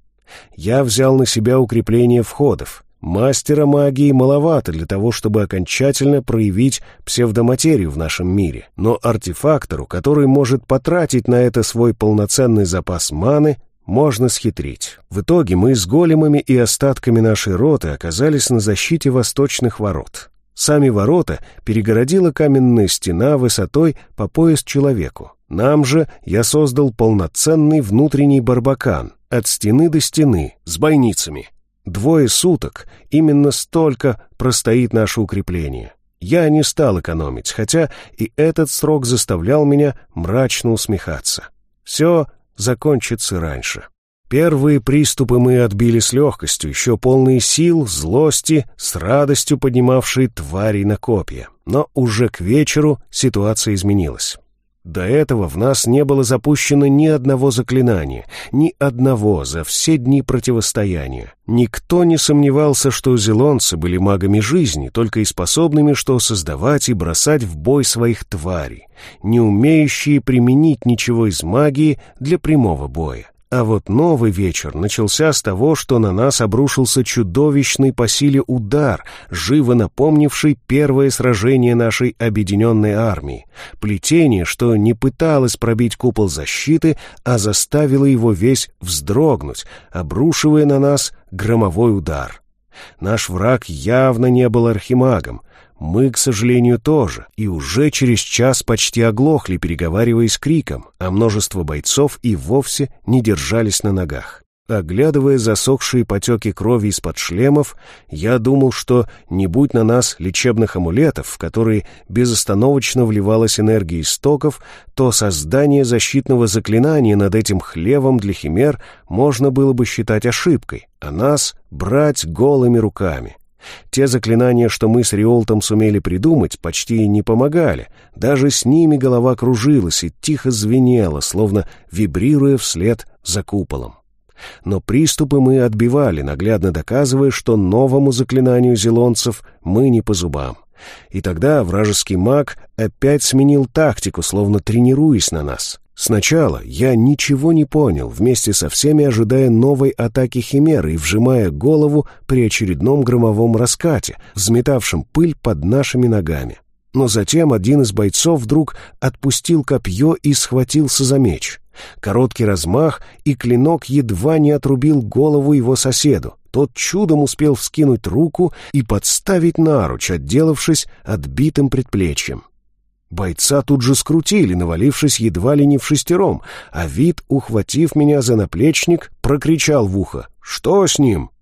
Я взял на себя укрепление входов. Мастера магии маловато для того, чтобы окончательно проявить псевдоматерию в нашем мире. Но артефактору, который может потратить на это свой полноценный запас маны, можно схитрить. В итоге мы с големами и остатками нашей роты оказались на защите восточных ворот. Сами ворота перегородила каменная стена высотой по пояс человеку. Нам же я создал полноценный внутренний барбакан от стены до стены с бойницами. Двое суток именно столько простоит наше укрепление. Я не стал экономить, хотя и этот срок заставлял меня мрачно усмехаться. Все закончится раньше. Первые приступы мы отбили с легкостью, еще полные сил, злости, с радостью поднимавшие тварей на копья. Но уже к вечеру ситуация изменилась. До этого в нас не было запущено ни одного заклинания, ни одного за все дни противостояния. Никто не сомневался, что зелонцы были магами жизни, только и способными что создавать и бросать в бой своих тварей, не умеющие применить ничего из магии для прямого боя. А вот новый вечер начался с того, что на нас обрушился чудовищный по силе удар, живо напомнивший первое сражение нашей объединенной армии. Плетение, что не пыталось пробить купол защиты, а заставило его весь вздрогнуть, обрушивая на нас громовой удар. Наш враг явно не был архимагом. Мы, к сожалению, тоже, и уже через час почти оглохли, переговариваясь криком, а множество бойцов и вовсе не держались на ногах. Оглядывая засохшие потеки крови из-под шлемов, я думал, что не будь на нас лечебных амулетов, в которые безостановочно вливалась энергия истоков, то создание защитного заклинания над этим хлевом для химер можно было бы считать ошибкой, а нас брать голыми руками. Те заклинания, что мы с Риолтом сумели придумать, почти не помогали. Даже с ними голова кружилась и тихо звенела, словно вибрируя вслед за куполом. Но приступы мы отбивали, наглядно доказывая, что новому заклинанию зелонцев мы не по зубам. И тогда вражеский маг опять сменил тактику, словно тренируясь на нас. Сначала я ничего не понял, вместе со всеми ожидая новой атаки химеры и вжимая голову при очередном громовом раскате, взметавшем пыль под нашими ногами. Но затем один из бойцов вдруг отпустил копье и схватился за меч. Короткий размах, и клинок едва не отрубил голову его соседу. Тот чудом успел вскинуть руку и подставить наруч, отделавшись отбитым предплечьем. Бойца тут же скрутили, навалившись едва ли не вшестером, а Вит, ухватив меня за наплечник, прокричал в ухо: «Что с ним?»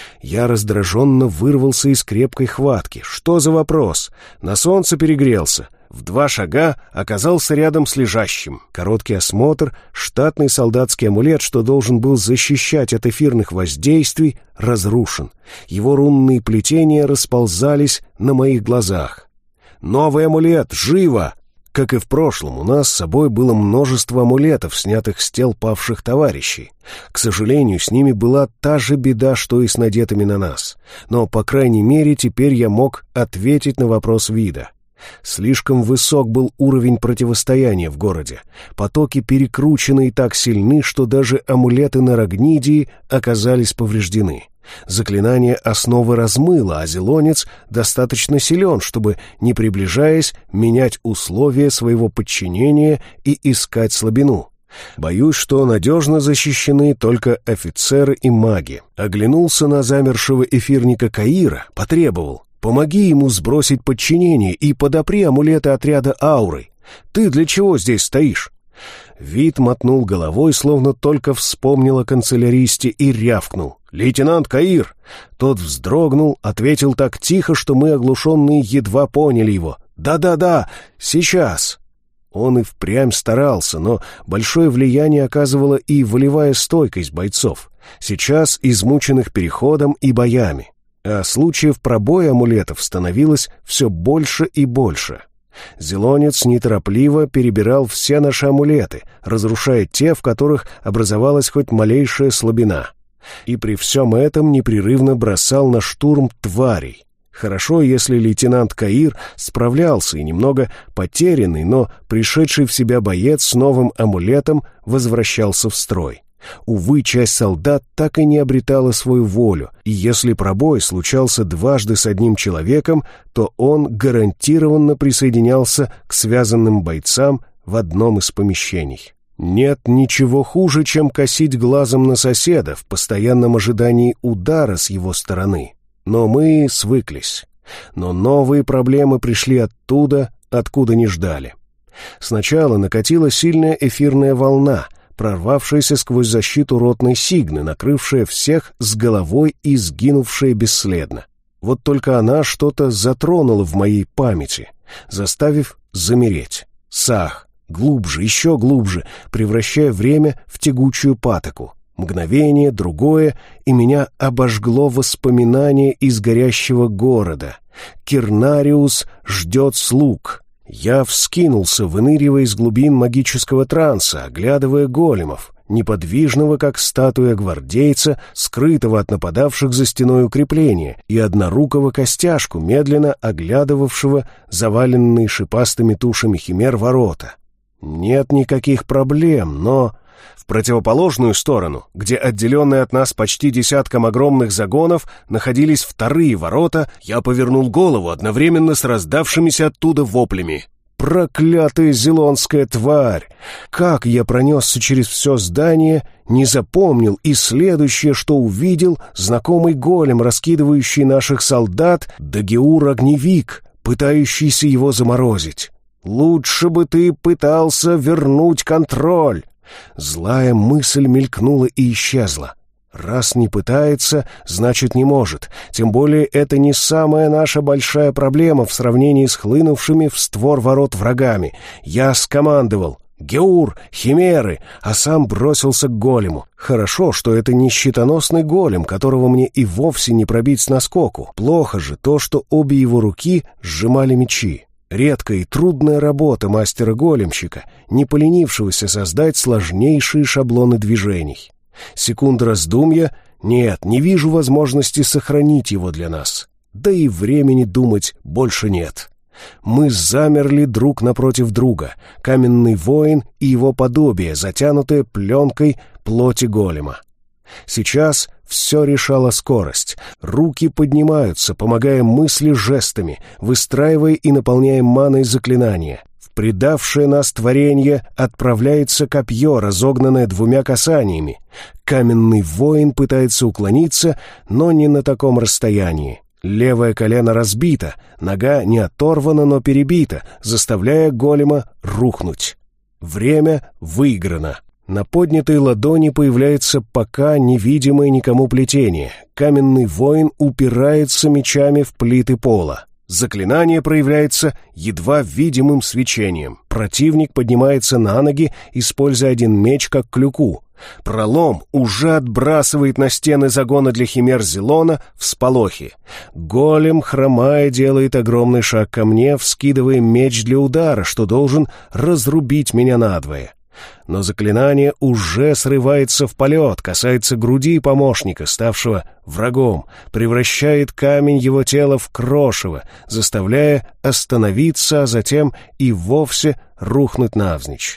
Я раздраженно вырвался из крепкой хватки. Что за вопрос? На солнце перегрелся. В два шага оказался рядом с лежащим. Короткий осмотр, штатный солдатский амулет, что должен был защищать от эфирных воздействий, разрушен. Его рунные плетения расползались на моих глазах. «Новый амулет! Живо!» Как и в прошлом, у нас с собой было множество амулетов, снятых с тел павших товарищей. К сожалению, с ними была та же беда, что и с надетыми на нас. Но, по крайней мере, теперь я мог ответить на вопрос Вида. Слишком высок был уровень противостояния в городе. Потоки перекручены и так сильны, что даже амулеты на Рагнидии оказались повреждены. Заклинание основы размыло, а зелонец достаточно силен, чтобы, не приближаясь, менять условия своего подчинения и искать слабину. Боюсь, что надежно защищены только офицеры и маги. Оглянулся на замершего эфирника Каира, потребовал: «Помоги ему сбросить подчинение и подопри амулеты отряда аурой. Ты для чего здесь стоишь?» Вит мотнул головой, словно только вспомнил о канцеляристе, и рявкнул: «Лейтенант Каир!» Тот вздрогнул, ответил так тихо, что мы, оглушенные, едва поняли его: «Да-да-да, сейчас!» Он и впрямь старался, но большое влияние оказывала и волевая стойкость бойцов, сейчас измученных переходом и боями. А случаев пробоя амулетов становилось все больше и больше. Зелонец неторопливо перебирал все наши амулеты, разрушая те, в которых образовалась хоть малейшая слабина. И при всем этом непрерывно бросал на штурм тварей. Хорошо, если лейтенант Каир справлялся, и немного потерянный, но пришедший в себя боец с новым амулетом возвращался в строй. Увы, часть солдат так и не обретала свою волю, и если пробой случался дважды с одним человеком, то он гарантированно присоединялся к связанным бойцам в одном из помещений. Нет ничего хуже, чем косить глазом на соседа в постоянном ожидании удара с его стороны. Но мы свыклись. Но новые проблемы пришли оттуда, откуда не ждали. Сначала накатила сильная эфирная волна, прорвавшаяся сквозь защиту ротной сигны, накрывшая всех с головой и сгинувшая бесследно. Вот только она что-то затронула в моей памяти, заставив замереть. Сах, глубже, еще глубже, превращая время в тягучую патоку. Мгновение, другое, и меня обожгло воспоминание из горящего города. Кирнариус ждет слуг. Я вскинулся, выныривая из глубин магического транса, оглядывая големов, неподвижного, как статуя гвардейца, скрытого от нападавших за стеной укрепления, и однорукого костяшку, медленно оглядывавшего заваленные шипастыми тушами химер ворота. Нет никаких проблем, но... В противоположную сторону, где отделенные от нас почти десятком огромных загонов находились вторые ворота, я повернул голову одновременно с раздавшимися оттуда воплями. Проклятая зелонская тварь! Как я пронесся через все здание, не запомнил, и следующее, что увидел, знакомый голем, раскидывающий наших солдат, Дагеур-огневик, пытающийся его заморозить. «Лучше бы ты пытался вернуть контроль!» Злая мысль мелькнула и исчезла. Раз не пытается, значит не может. Тем более это не самая наша большая проблема в сравнении с хлынувшими в створ ворот врагами. Я скомандовал: «Геур! Химеры!» а сам бросился к голему. Хорошо, что это не щитоносный голем, которого мне и вовсе не пробить с наскоку. Плохо же то, что обе его руки сжимали мечи. Редкая и трудная работа мастера-големщика, не поленившегося создать сложнейшие шаблоны движений. Секунда раздумья. Нет, не вижу возможности сохранить его для нас. Да и времени думать больше нет. Мы замерли друг напротив друга, каменный воин и его подобие, затянутое пленкой плоти голема. Сейчас все решала скорость. Руки поднимаются, помогая мысли жестами, выстраивая и наполняя маной заклинания. В предавшее нас творение отправляется копье, разогнанное двумя касаниями. Каменный воин пытается уклониться, но не на таком расстоянии. Левое колено разбито, нога не оторвана, но перебита, заставляя голема рухнуть. Время выиграно. На поднятой ладони появляется пока невидимое никому плетение. Каменный воин упирается мечами в плиты пола. Заклинание проявляется едва видимым свечением. Противник поднимается на ноги, используя один меч как клюку. Пролом уже отбрасывает на стены загона для химер Зелона всполохи. Голем, хромая, делает огромный шаг ко мне, вскидывая меч для удара, что должен разрубить меня надвое. Но заклинание уже срывается в полет, касается груди помощника, ставшего врагом, превращает камень его тела в крошево, заставляя остановиться, а затем и вовсе рухнуть навзничь.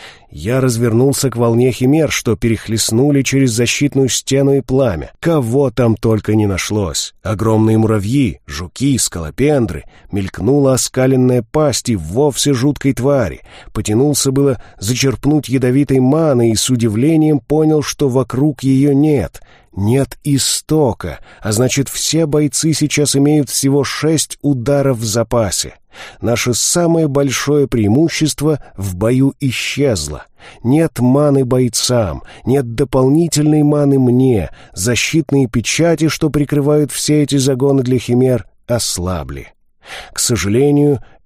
Я развернулся к волне химер, что перехлестнули через защитную стену и пламя. Кого там только не нашлось. Огромные муравьи, жуки, скалопендры. Мелькнула оскаленная пасть и вовсе жуткой твари. Потянулся было зачерпнуть ядовитой маны и с удивлением понял, что вокруг ее нет. Нет истока, а значит, все бойцы сейчас имеют всего шесть ударов в запасе. Наше самое большое преимущество в бою исчезло. Нет маны бойцам, нет дополнительной маны мне. Защитные печати, что прикрывают все эти загоны для химер, ослабли. К сожалению,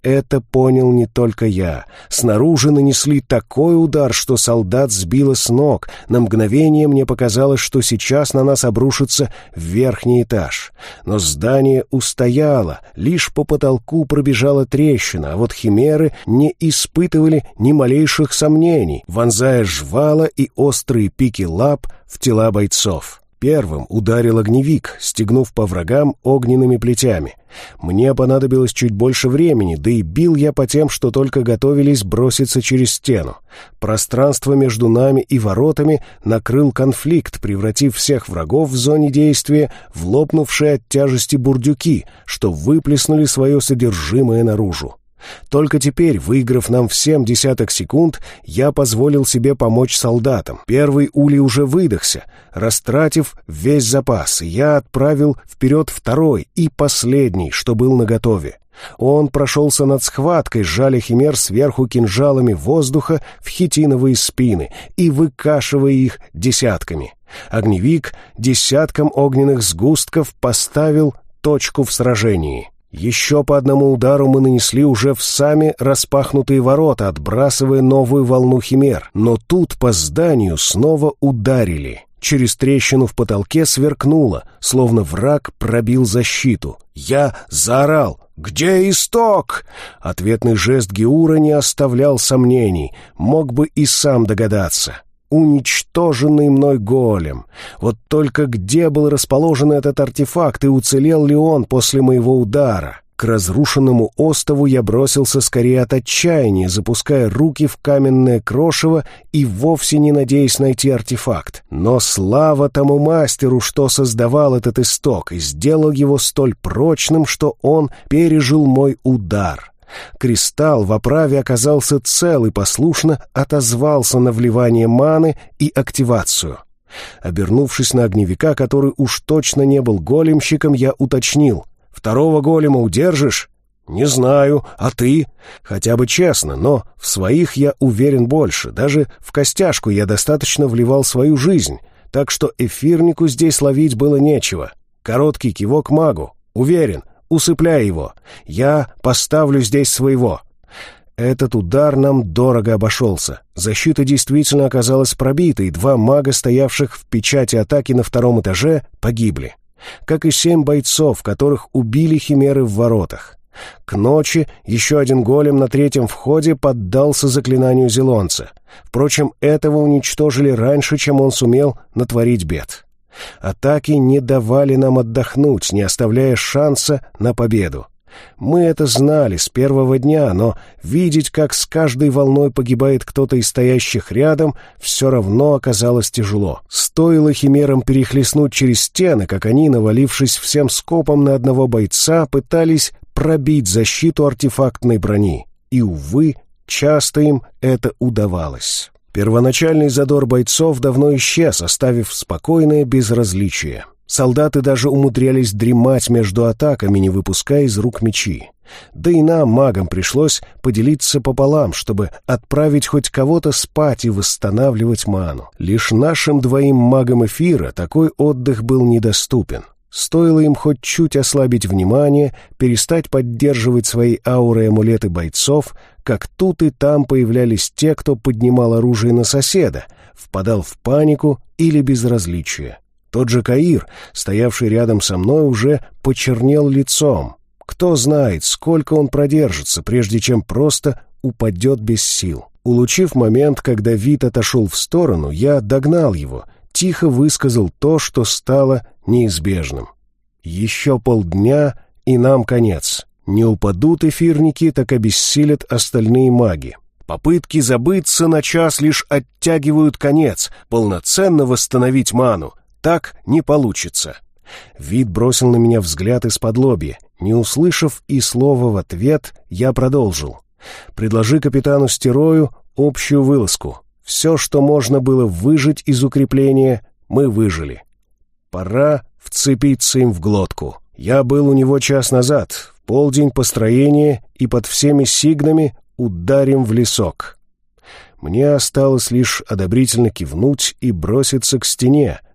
это понял не только я. Снаружи нанесли такой удар, что солдат сбило с ног. На мгновение мне показалось, что сейчас на нас обрушится верхний этаж. Но здание устояло, лишь по потолку пробежала трещина, а вот химеры не испытывали ни малейших сомнений, вонзая жвала и острые пики лап в тела бойцов. Первым ударил огневик, стегнув по врагам огненными плетями. Мне понадобилось чуть больше времени, да и бил я по тем, что только готовились броситься через стену. Пространство между нами и воротами накрыл конфликт, превратив всех врагов в зоне действия в лопнувшие от тяжести бурдюки, что выплеснули свое содержимое наружу. Только теперь, выиграв нам всем десяток секунд, я позволил себе помочь солдатам. Первый улей уже выдохся, растратив весь запас, и я отправил вперед второй и последний, что был наготове. Он прошелся над схваткой, сжали химер сверху кинжалами воздуха в хитиновые спины и выкашивая их десятками. Огневик десятком огненных сгустков поставил точку в сражении. Еще по одному удару мы нанесли уже в сами распахнутые ворота, отбрасывая новую волну химер. Но тут по зданию снова ударили. Через трещину в потолке сверкнуло, словно враг пробил защиту. Я заорал: «Где исток?» Ответный жест Геура не оставлял сомнений, мог бы и сам догадаться. Уничтоженный мной голем. Вот только где был расположен этот артефакт и уцелел ли он после моего удара? К разрушенному остову я бросился скорее от отчаяния, запуская руки в каменное крошево и вовсе не надеясь найти артефакт. Но слава тому мастеру, что создавал этот исток и сделал его столь прочным, что он пережил мой удар. Кристалл в оправе оказался цел и послушно отозвался на вливание маны и активацию. Обернувшись на огневика, который уж точно не был големщиком, я уточнил: «Второго голема удержишь?» «Не знаю, а ты?» «Хотя бы честно, но в своих я уверен больше. Даже в костяшку я достаточно вливал свою жизнь, так что эфирнику здесь ловить было нечего. Короткий кивок магу. Уверен. Усыпляй его. Я поставлю здесь своего». Этот удар нам дорого обошелся. Защита действительно оказалась пробитой, два мага, стоявших в печати атаки на втором этаже, погибли. Как и семь бойцов, которых убили химеры в воротах. К ночи еще один голем на третьем входе поддался заклинанию зелонца. Впрочем, этого уничтожили раньше, чем он сумел натворить бед. Атаки не давали нам отдохнуть, не оставляя шанса на победу. Мы это знали с первого дня, но видеть, как с каждой волной погибает кто-то из стоящих рядом, все равно оказалось тяжело. Стоило химерам перехлестнуть через стены, как они, навалившись всем скопом на одного бойца, пытались пробить защиту артефактной брони. И, увы, часто им это удавалось. Первоначальный задор бойцов давно исчез, оставив спокойное безразличие. Солдаты даже умудрялись дремать между атаками, не выпуская из рук мечи. Да и нам, магам, пришлось поделиться пополам, чтобы отправить хоть кого-то спать и восстанавливать ману. Лишь нашим двоим магам эфира такой отдых был недоступен. Стоило им хоть чуть ослабить внимание, перестать поддерживать свои ауры и амулеты бойцов, как тут и там появлялись те, кто поднимал оружие на соседа, впадал в панику или безразличие. Тот же Каир, стоявший рядом со мной, уже почернел лицом. Кто знает, сколько он продержится, прежде чем просто упадет без сил. Улучив момент, когда Вит отошел в сторону, я догнал его, тихо высказал то, что стало неизбежным. Еще полдня, и нам конец. Не упадут эфирники, так обессилят остальные маги. Попытки забыться на час лишь оттягивают конец, полноценно восстановить ману. Так не получится. Вид бросил на меня взгляд из-под лобья. Не услышав и слова в ответ, я продолжил. «Предложи капитану Стерою общую вылазку. Все, что можно было выжить из укрепления, мы выжили. Пора вцепиться им в глотку. Я был у него час назад, в полдень построения, и под всеми сигнами ударим в лесок». Мне осталось лишь одобрительно кивнуть и броситься к стене,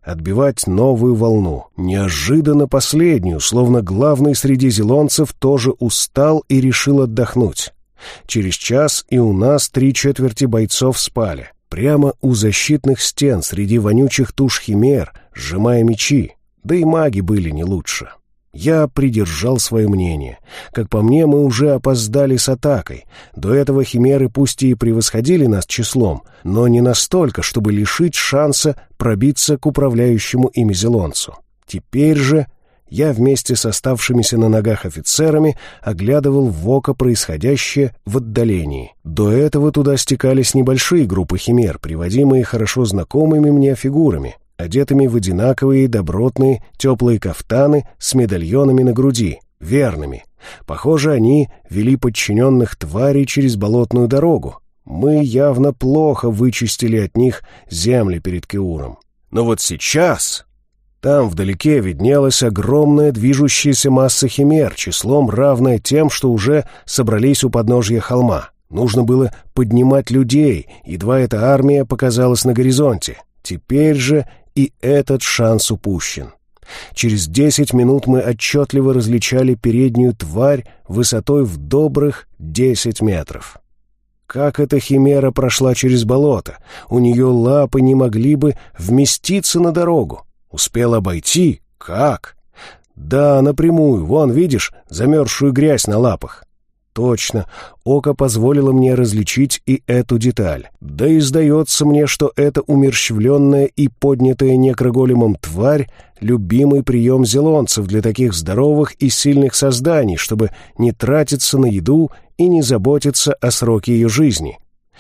отбивать новую волну, неожиданно последнюю, словно главный среди зелонцев тоже устал и решил отдохнуть. Через час и у нас три четверти бойцов спали, прямо у защитных стен среди вонючих туш химер, сжимая мечи, да и маги были не лучше. Я придержал свое мнение. Как по мне, мы уже опоздали с атакой. До этого химеры пусть и превосходили нас числом, но не настолько, чтобы лишить шанса пробиться к управляющему ими зелонцу. Теперь же я вместе с оставшимися на ногах офицерами оглядывал в око происходящее в отдалении. До этого туда стекались небольшие группы химер, приводимые хорошо знакомыми мне фигурами, одетыми в одинаковые добротные теплые кафтаны с медальонами на груди, верными. Похоже, они вели подчиненных тварей через болотную дорогу. Мы явно плохо вычистили от них земли перед Кеуром. Но вот сейчас там вдалеке виднелась огромная движущаяся масса химер, числом равная тем, что уже собрались у подножья холма. Нужно было поднимать людей, едва эта армия показалась на горизонте. Теперь же и этот шанс упущен. Через десять минут мы отчетливо различали переднюю тварь высотой в добрых десять метров. Как эта химера прошла через болото? У нее лапы не могли бы вместиться на дорогу. Успел обойти? Как? Да, напрямую. Вон, видишь, замерзшую грязь на лапах. Точно, око позволило мне различить и эту деталь. Да и сдается мне, что эта умерщвленная и поднятая некроголемом тварь — любимый прием зелонцев для таких здоровых и сильных созданий, чтобы не тратиться на еду и не заботиться о сроке ее жизни.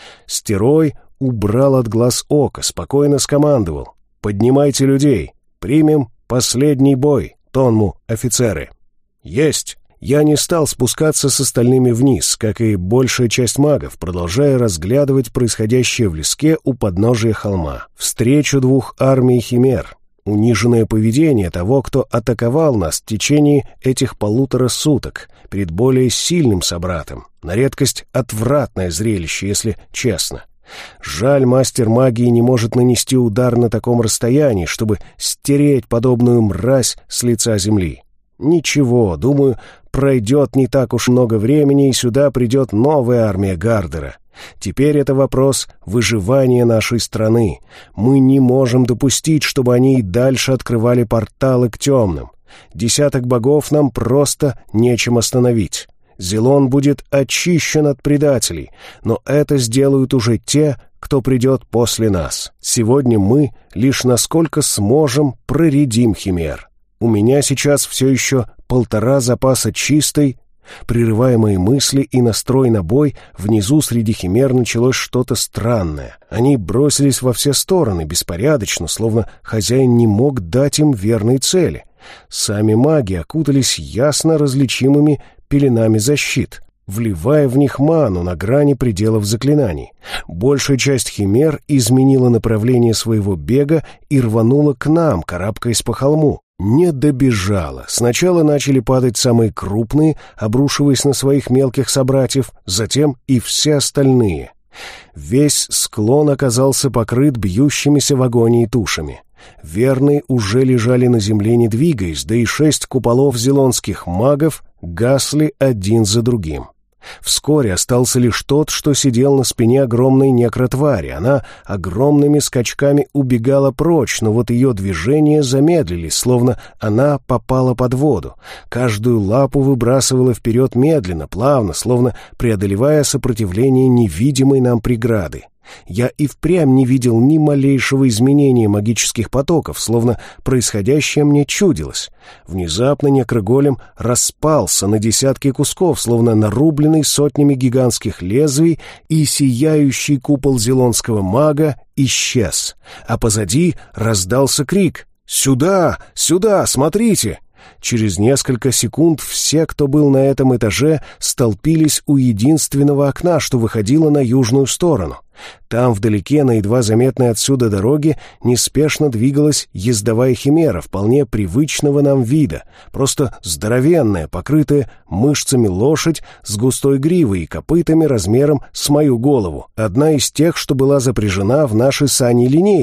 Стерой убрал от глаз око, спокойно скомандовал: «Поднимайте людей, примем последний бой, тонму офицеры». «Есть!» Я не стал спускаться с остальными вниз, как и большая часть магов, продолжая разглядывать происходящее в леске у подножия холма. Встречу двух армий химер. Униженное поведение того, кто атаковал нас в течение этих полутора суток перед более сильным собратом. На редкость отвратное зрелище, если честно. Жаль, мастер магии не может нанести удар на таком расстоянии, чтобы стереть подобную мразь с лица земли. Ничего, думаю, пройдет не так уж много времени, и сюда придет новая армия Гардера. Теперь это вопрос выживания нашей страны. Мы не можем допустить, чтобы они и дальше открывали порталы к темным. Десяток богов нам просто нечем остановить. Зелон будет очищен от предателей, но это сделают уже те, кто придет после нас. Сегодня мы лишь насколько сможем проредим химер. У меня сейчас все еще полтора запаса чистой. Прерывая мои мысли и настрой на бой, внизу среди химер началось что-то странное. Они бросились во все стороны, беспорядочно, словно хозяин не мог дать им верной цели. Сами маги окутались ясно различимыми пеленами защит, вливая в них ману на грани пределов заклинаний. Большая часть химер изменила направление своего бега и рванула к нам, карабкаясь по холму. Не добежала. Сначала начали падать самые крупные, обрушиваясь на своих мелких собратьев, затем и все остальные. Весь склон оказался покрыт бьющимися в агонии тушами. Верные уже лежали на земле, не двигаясь, да и шесть куполов зелонских магов гасли один за другим. Вскоре остался лишь тот, что сидел на спине огромной некротвари. Она огромными скачками убегала прочь, но вот ее движения замедлились, словно она попала под воду. Каждую лапу выбрасывала вперед медленно, плавно, словно преодолевая сопротивление невидимой нам преграды. Я и впрямь не видел ни малейшего изменения магических потоков, словно происходящее мне чудилось. Внезапно некроголем распался на десятки кусков, словно нарубленный сотнями гигантских лезвий, и сияющий купол зелонского мага исчез. А позади раздался крик: «Сюда! Сюда! Смотрите!» Через несколько секунд все, кто был на этом этаже, столпились у единственного окна, что выходило на южную сторону. Там, вдалеке, на едва заметной отсюда дороге, неспешно двигалась ездовая химера, вполне привычного нам вида, просто здоровенная, покрытая мышцами лошадь с густой гривой и копытами размером с мою голову. Одна из тех, что была запряжена в наши сани-линейки,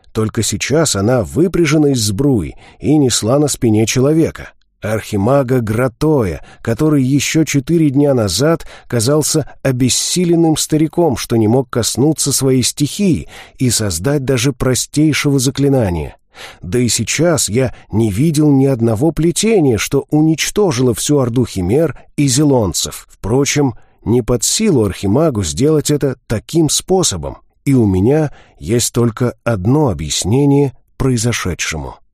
только сейчас она выпряжена из сбруи и несла на спине человека. Архимага Гратоя, который еще четыре дня назад казался обессиленным стариком, что не мог коснуться своей стихии и создать даже простейшего заклинания. Да и сейчас я не видел ни одного плетения, что уничтожило всю орду химер и зелонцев. Впрочем, не под силу архимагу сделать это таким способом, и у меня есть только одно объяснение произошедшему.